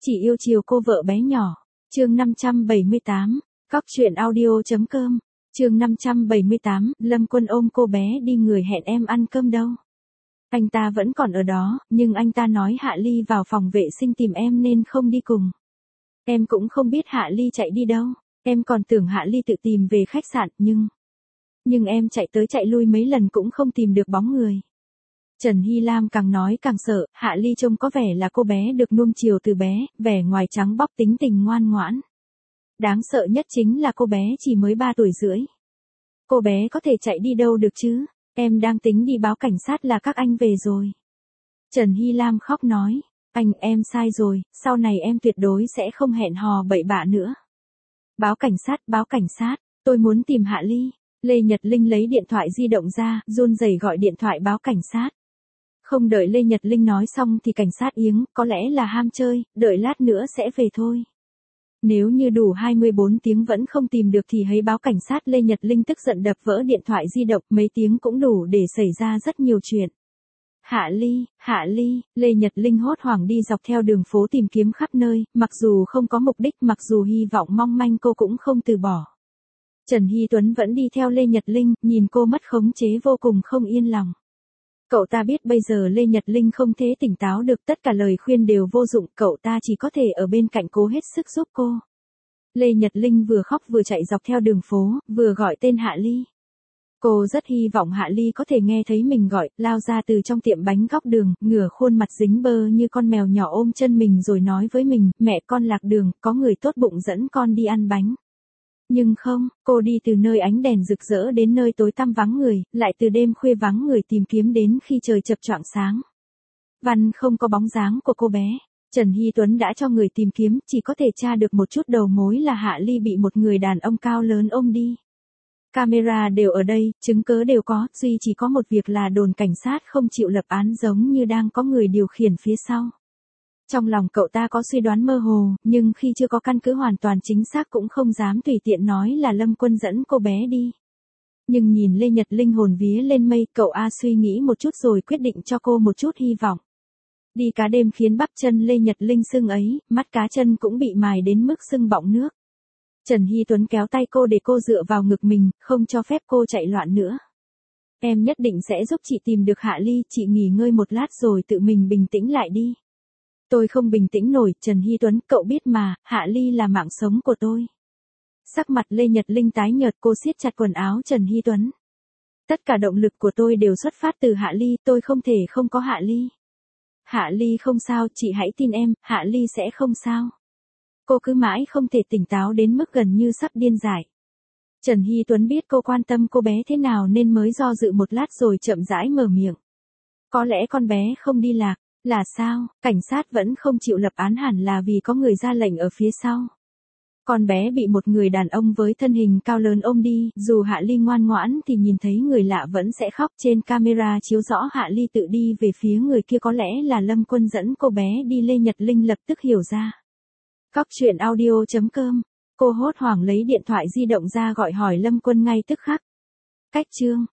Chỉ yêu chiều cô vợ bé nhỏ. Chương 578. Cóc truyện audio.com. Chương 578, Lâm Quân ôm cô bé đi người hẹn em ăn cơm đâu. Anh ta vẫn còn ở đó, nhưng anh ta nói Hạ Ly vào phòng vệ sinh tìm em nên không đi cùng. Em cũng không biết Hạ Ly chạy đi đâu, em còn tưởng Hạ Ly tự tìm về khách sạn, nhưng em chạy tới chạy lui mấy lần cũng không tìm được bóng người. Trần Hy Lam càng nói càng sợ, Hạ Ly trông có vẻ là cô bé được nuông chiều từ bé, vẻ ngoài trắng bóc tính tình ngoan ngoãn. Đáng sợ nhất chính là cô bé chỉ mới 3 tuổi rưỡi. Cô bé có thể chạy đi đâu được chứ? Em đang tính đi báo cảnh sát là các anh về rồi. Trần Hy Lam khóc nói, em sai rồi, sau này em tuyệt đối sẽ không hẹn hò bậy bạ nữa. Báo cảnh sát, tôi muốn tìm Hạ Ly. Lê Nhật Linh lấy điện thoại di động ra, run rẩy gọi điện thoại báo cảnh sát. Không đợi Lê Nhật Linh nói xong thì cảnh sát iếng, có lẽ là ham chơi, đợi lát nữa sẽ về thôi. Nếu như đủ 24 tiếng vẫn không tìm được thì hãy báo cảnh sát. Lê Nhật Linh tức giận đập vỡ điện thoại di động, mấy tiếng cũng đủ để xảy ra rất nhiều chuyện. Hạ Ly, Lê Nhật Linh hốt hoảng đi dọc theo đường phố tìm kiếm khắp nơi, mặc dù không có mục đích, mặc dù hy vọng mong manh cô cũng không từ bỏ. Trần Hy Tuấn vẫn đi theo Lê Nhật Linh, nhìn cô mất khống chế vô cùng không yên lòng. Cậu ta biết bây giờ Lê Nhật Linh không thể tỉnh táo được, tất cả lời khuyên đều vô dụng, cậu ta chỉ có thể ở bên cạnh cố hết sức giúp cô. Lê Nhật Linh vừa khóc vừa chạy dọc theo đường phố, vừa gọi tên Hạ Ly. Cô rất hy vọng Hạ Ly có thể nghe thấy mình gọi, lao ra từ trong tiệm bánh góc đường, ngửa khuôn mặt dính bơ như con mèo nhỏ ôm chân mình rồi nói với mình, mẹ con lạc đường, có người tốt bụng dẫn con đi ăn bánh. Nhưng không, cô đi từ nơi ánh đèn rực rỡ đến nơi tối tăm vắng người, lại từ đêm khuya vắng người tìm kiếm đến khi trời chập choạng sáng. Văn không có bóng dáng của cô bé. Trần Hy Tuấn đã cho người tìm kiếm, chỉ có thể tra được một chút đầu mối là Hạ Ly bị một người đàn ông cao lớn ôm đi. Camera đều ở đây, chứng cứ đều có, duy chỉ có một việc là đồn cảnh sát không chịu lập án giống như đang có người điều khiển phía sau. Trong lòng cậu ta có suy đoán mơ hồ, nhưng khi chưa có căn cứ hoàn toàn chính xác cũng không dám tùy tiện nói là Lâm Quân dẫn cô bé đi. Nhưng nhìn Lê Nhật Linh hồn vía lên mây, cậu A suy nghĩ một chút rồi quyết định cho cô một chút hy vọng. Đi cá đêm khiến bắp chân Lê Nhật Linh sưng ấy, mắt cá chân cũng bị mài đến mức sưng bọng nước. Trần Hy Tuấn kéo tay cô để cô dựa vào ngực mình, không cho phép cô chạy loạn nữa. Em nhất định sẽ giúp chị tìm được Hạ Ly, chị nghỉ ngơi một lát rồi tự mình bình tĩnh lại đi. Tôi không bình tĩnh nổi, Trần Hy Tuấn, cậu biết mà, Hạ Ly là mạng sống của tôi. Sắc mặt Lê Nhật Linh tái nhợt, cô siết chặt quần áo Trần Hy Tuấn. Tất cả động lực của tôi đều xuất phát từ Hạ Ly, tôi không thể không có Hạ Ly. Hạ Ly không sao, chị hãy tin em, Hạ Ly sẽ không sao. Cô cứ mãi không thể tỉnh táo đến mức gần như sắp điên dại. Trần Hy Tuấn biết cô quan tâm cô bé thế nào nên mới do dự một lát rồi chậm rãi mở miệng. Có lẽ con bé không đi lạc. Là sao, cảnh sát vẫn không chịu lập án hẳn là vì có người ra lệnh ở phía sau. Con bé bị một người đàn ông với thân hình cao lớn ôm đi, dù Hạ Ly ngoan ngoãn thì nhìn thấy người lạ vẫn sẽ khóc. Trên camera chiếu rõ Hạ Ly tự đi về phía người kia, có lẽ là Lâm Quân dẫn cô bé đi. Lê Nhật Linh lập tức hiểu ra. Cóc truyện audio.com. Cô hốt hoảng lấy điện thoại di động ra gọi hỏi Lâm Quân ngay tức khắc. Cách chương